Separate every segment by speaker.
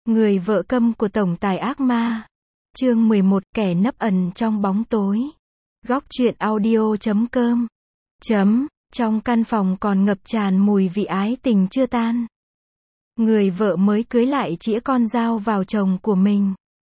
Speaker 1: Người vợ câm của tổng tài ác ma. Chương 11, kẻ nấp ẩn trong bóng tối. Góc truyện audio.com. Trong căn phòng còn ngập tràn mùi vị ái tình chưa tan. Người vợ mới cưới lại chĩa con dao vào chồng của mình.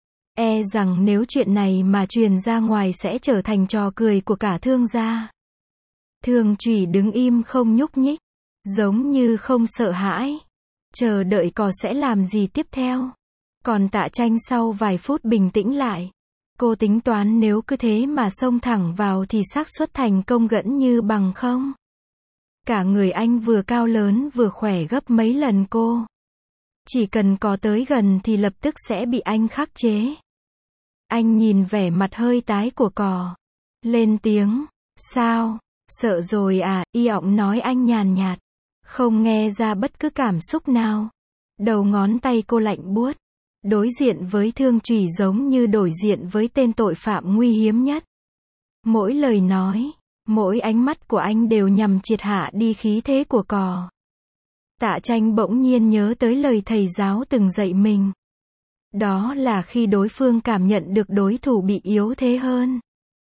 Speaker 1: E rằng nếu chuyện này mà truyền ra ngoài sẽ trở thành trò cười của cả Thương gia. Thương Chủy đứng im không nhúc nhích, giống như không sợ hãi, chờ đợi cò sẽ làm gì tiếp theo. Còn Tạ Tranh sau vài phút bình tĩnh lại. Cô tính toán nếu cứ thế mà xông thẳng vào thì xác suất thành công gần như bằng không. Cả người anh vừa cao lớn vừa khỏe gấp mấy lần cô. Chỉ cần cò tới gần thì lập tức sẽ bị anh khắc chế. Anh nhìn vẻ mặt hơi tái của cò, lên tiếng, sao, sợ rồi à, giọng nói anh nhàn nhạt, không nghe ra bất cứ cảm xúc nào. Đầu ngón tay cô lạnh buốt, đối diện với Thương Chủy giống như đối diện với tên tội phạm nguy hiểm nhất. Mỗi lời nói, mỗi ánh mắt của anh đều nhằm triệt hạ đi khí thế của cò. Tạ Tranh bỗng nhiên nhớ tới lời thầy giáo từng dạy mình. Đó là khi đối phương cảm nhận được đối thủ bị yếu thế hơn,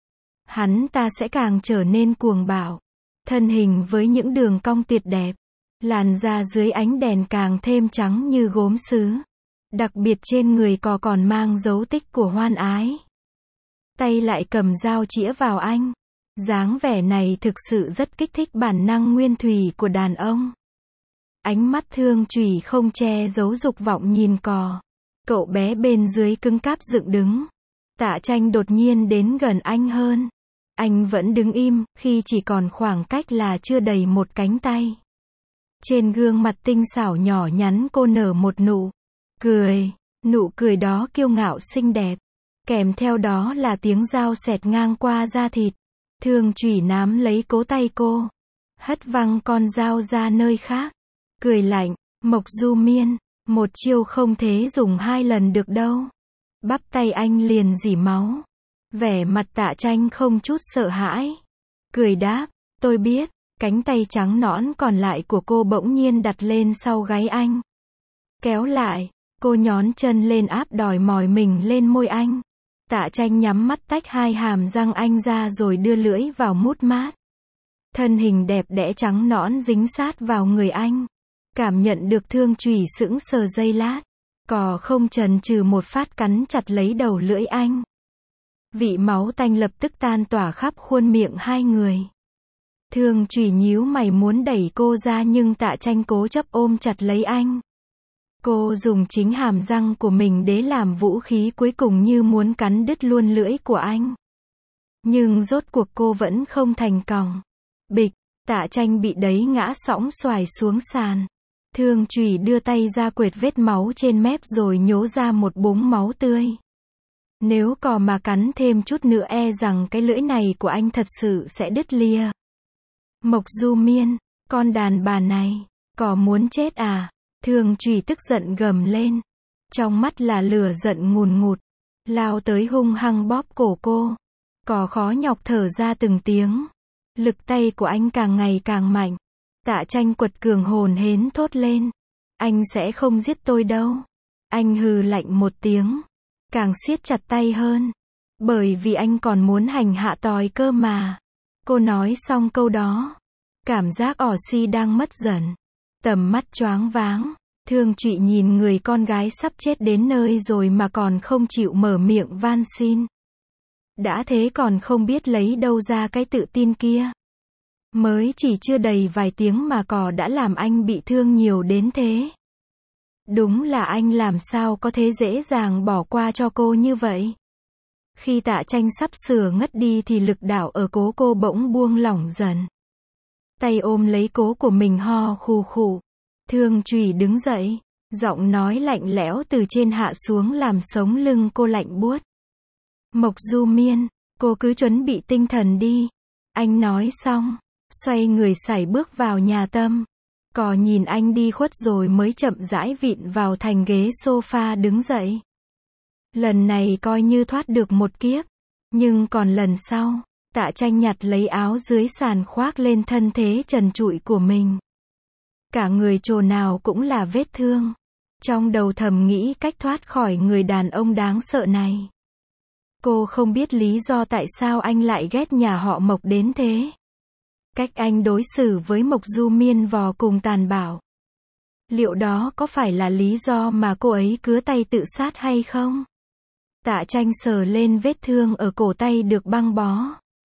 Speaker 1: hắn ta sẽ càng trở nên cuồng bạo. Thân hình với những đường cong tuyệt đẹp, làn da dưới ánh đèn càng thêm trắng như gốm sứ. Đặc biệt trên người cò còn mang dấu tích của hoan ái. Tay lại cầm dao chĩa vào anh. Dáng vẻ này thực sự rất kích thích bản năng nguyên thủy của đàn ông. Ánh mắt Thương Chủy không che giấu dục vọng nhìn cò. Cậu bé bên dưới cứng cáp dựng đứng. Tạ Tranh đột nhiên đến gần anh hơn. Anh vẫn đứng im, khi chỉ còn khoảng cách là chưa đầy một cánh tay. Trên gương mặt tinh xảo nhỏ nhắn cô nở một nụ cười. Nụ cười đó kiêu ngạo xinh đẹp. Kèm theo đó là tiếng dao xẹt ngang qua da thịt. Thương Chủy nắm lấy cố tay cô, hất văng con dao ra nơi khác. Cười lạnh, Mộc Du Miên, một chiêu không thể dùng hai lần được đâu. Bắp tay anh liền rỉ máu. Vẻ mặt Tạ Tranh không chút sợ hãi. Cười đáp, tôi biết. Cánh tay trắng nõn còn lại của cô bỗng nhiên đặt lên sau gáy anh. Kéo lại, cô nhón chân lên áp đòi mỏi mình lên môi anh. Tạ Tranh nhắm mắt tách hai hàm răng anh ra rồi đưa lưỡi vào mút mát. Thân hình đẹp đẽ trắng nõn dính sát vào người anh. Cảm nhận được Thương Chủy sững sờ giây lát. Cò không chần chừ một phát cắn chặt lấy đầu lưỡi anh. Vị máu tanh lập tức tan tỏa khắp khuôn miệng hai người. Thương Chủy nhíu mày muốn đẩy cô ra nhưng Tạ Tranh cố chấp ôm chặt lấy anh. Cô dùng chính hàm răng của mình để làm vũ khí cuối cùng như muốn cắn đứt luôn lưỡi của anh. Nhưng rốt cuộc cô vẫn không thành công. Bịch, Tạ Tranh bị đẩy ngã sõng xoài xuống sàn. Thương Chủy đưa tay ra quệt vết máu trên mép rồi nhổ ra một búng máu tươi. Nếu cò mà cắn thêm chút nữa e rằng cái lưỡi này của anh thật sự sẽ đứt lìa. Mộc Du Miên, con đàn bà này, cò muốn chết à? Thương Chủy tức giận gầm lên. Trong mắt là lửa giận ngùn ngụt. Lao tới hung hăng bóp cổ cô. Cò khó nhọc thở ra từng tiếng. Lực tay của anh càng ngày càng mạnh. Tạ Tranh quật cường hồn hến thốt lên. Anh sẽ không giết tôi đâu. Anh hừ lạnh một tiếng. Càng siết chặt tay hơn. Bởi vì anh còn muốn hành hạ tòi cơ mà. Cô nói xong câu đó. Cảm giác si đang mất dần. Tầm mắt choáng váng. Thương Chủy nhìn người con gái sắp chết đến nơi rồi mà còn không chịu mở miệng van xin. Đã thế còn không biết lấy đâu ra cái tự tin kia. Mới chỉ chưa đầy vài tiếng mà cò đã làm anh bị thương nhiều đến thế. Đúng là anh làm sao có thể dễ dàng bỏ qua cho cô như vậy. Khi Tạ Tranh sắp sửa ngất đi thì lực đạo ở cố cô bỗng buông lỏng dần. Tay ôm lấy cố của mình ho khù khụ. Thương Chủy đứng dậy, giọng nói lạnh lẽo từ trên hạ xuống làm sống lưng cô lạnh buốt. Mộc Du Miên, cô cứ chuẩn bị tinh thần đi. Anh nói xong, xoay người sải bước vào nhà Tâm. Cò nhìn anh đi khuất rồi mới chậm rãi vịn vào thành ghế sofa đứng dậy. Lần này coi như thoát được một kiếp. Nhưng còn lần sau, Tạ Tranh nhặt lấy áo dưới sàn khoác lên thân thế trần trụi của mình. Cả người chỗ nào cũng là vết thương. Trong đầu thầm nghĩ cách thoát khỏi người đàn ông đáng sợ này. Cô không biết lý do tại sao anh lại ghét nhà họ Mộc đến thế. Cách anh đối xử với Mộc Du Miên vô cùng tàn bạo. Liệu đó có phải là lý do mà cô ấy cứa tay tự sát hay không? Tạ Tranh sờ lên vết thương ở cổ tay được băng bó.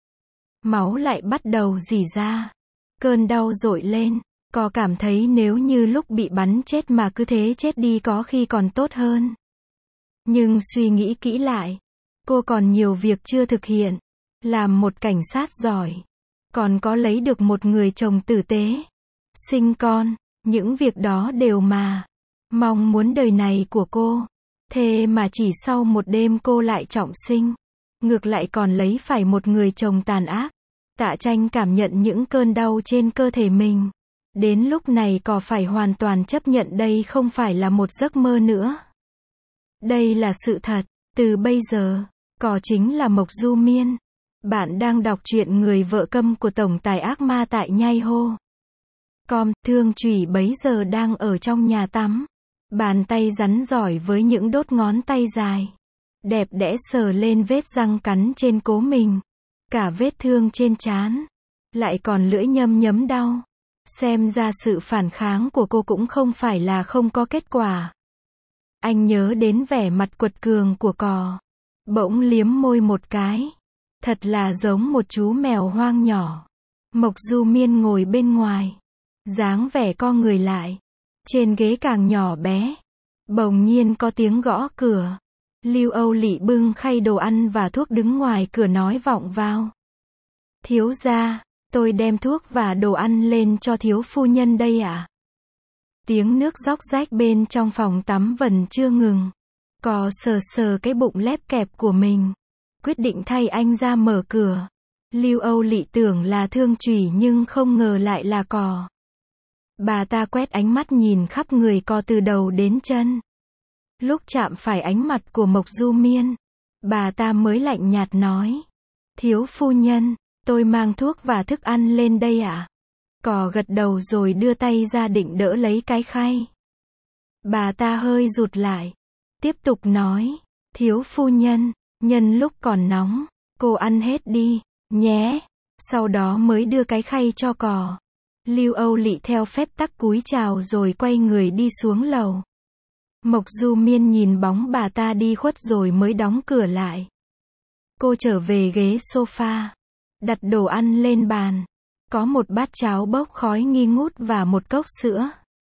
Speaker 1: Máu lại bắt đầu rỉ ra. Cơn đau dội lên. Cô cảm thấy nếu như lúc bị bắn chết mà cứ thế chết đi có khi còn tốt hơn. Nhưng suy nghĩ kỹ lại, cô còn nhiều việc chưa thực hiện. Làm một cảnh sát giỏi. Còn có lấy được một người chồng tử tế. Sinh con. Những việc đó đều mà. Mong muốn đời này của cô. Thế mà chỉ sau một đêm cô lại trọng sinh. Ngược lại còn lấy phải một người chồng tàn ác. Tạ Tranh cảm nhận những cơn đau trên cơ thể mình. Đến lúc này có phải hoàn toàn chấp nhận đây không phải là một giấc mơ nữa. Đây là sự thật. Từ bây giờ, có chính là Mộc Du Miên. Bạn đang đọc truyện Người vợ câm của tổng tài ác ma tại Nhai Hô. Thương Chủy bấy giờ đang ở trong nhà tắm. Bàn tay rắn giỏi với những đốt ngón tay dài. Đẹp đẽ sờ lên vết răng cắn trên cố mình. Cả vết thương trên trán. Lại còn lưỡi nhấm nhấm đau. Xem ra sự phản kháng của cô cũng không phải là không có kết quả. Anh nhớ đến vẻ mặt quật cường của cò. Bỗng liếm môi một cái. Thật là giống một chú mèo hoang nhỏ. Mộc Du Miên ngồi bên ngoài. Dáng vẻ co người lại. Trên ghế càng nhỏ bé. Bỗng nhiên có tiếng gõ cửa. Lưu Âu Lỵ bưng khay đồ ăn và thuốc đứng ngoài cửa nói vọng vào. Thiếu gia, tôi đem thuốc và đồ ăn lên cho thiếu phu nhân đây ạ. Tiếng nước róc rách bên trong phòng tắm vẫn chưa ngừng. Có sờ sờ cái bụng lép kẹp của mình. Quyết định thay anh ra mở cửa. Lưu Âu Lỵ tưởng là Thương Chủy nhưng không ngờ lại là cò. Bà ta quét ánh mắt nhìn khắp người cò từ đầu đến chân. Lúc chạm phải ánh mặt của Mộc Du Miên, bà ta mới lạnh nhạt nói. Thiếu phu nhân, tôi mang thuốc và thức ăn lên đây ạ. Cò gật đầu rồi đưa tay ra định đỡ lấy cái khay. Bà ta hơi rụt lại. Tiếp tục nói. Thiếu phu nhân, nhân lúc còn nóng, cô ăn hết đi, nhé. Sau đó mới đưa cái khay cho cò. Lưu Âu Lỵ theo phép tắc cúi chào rồi quay người đi xuống lầu. Mộc Du Miên nhìn bóng bà ta đi khuất rồi mới đóng cửa lại. Cô trở về ghế sofa. Đặt đồ ăn lên bàn. Có một bát cháo bốc khói nghi ngút và một cốc sữa.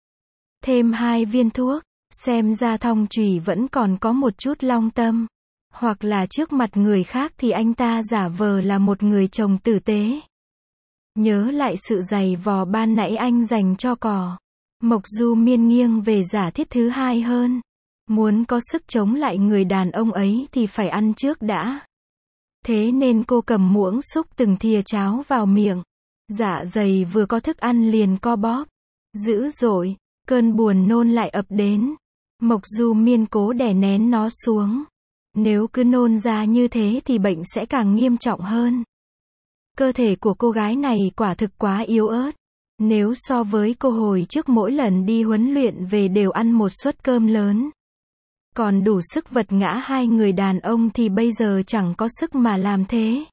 Speaker 1: Thêm 2 viên thuốc. Xem ra Thong Chủy vẫn còn có một chút long tâm. Hoặc là trước mặt người khác thì anh ta giả vờ là một người chồng tử tế. Nhớ lại sự giày vò ban nãy anh dành cho cò. Mộc Du Miên nghiêng về giả thiết thứ hai hơn. Muốn có sức chống lại người đàn ông ấy thì phải ăn trước đã. Thế nên cô cầm muỗng xúc từng thìa cháo vào miệng. Dạ dày vừa có thức ăn liền co bóp. Dữ dội, cơn buồn nôn lại ập đến. Mộc Du Miên cố đè nén nó xuống. Nếu cứ nôn ra như thế thì bệnh sẽ càng nghiêm trọng hơn. Cơ thể của cô gái này quả thực quá yếu ớt. Nếu so với cô hồi trước mỗi lần đi huấn luyện về đều ăn một suất cơm lớn. Còn đủ sức vật ngã 2 người đàn ông thì bây giờ chẳng có sức mà làm thế.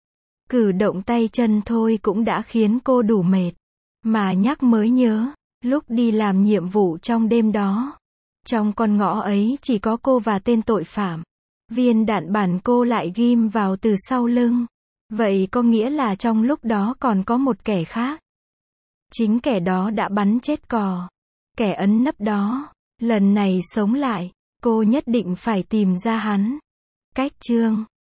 Speaker 1: Cử động tay chân thôi cũng đã khiến cô đủ mệt. Mà nhắc mới nhớ, lúc đi làm nhiệm vụ trong đêm đó. Trong con ngõ ấy chỉ có cô và tên tội phạm. Viên đạn bản cô lại ghim vào từ sau lưng. Vậy có nghĩa là trong lúc đó còn có một kẻ khác. Chính kẻ đó đã bắn chết cò. Kẻ ấn nấp đó. Lần này sống lại, cô nhất định phải tìm ra hắn. Cách chương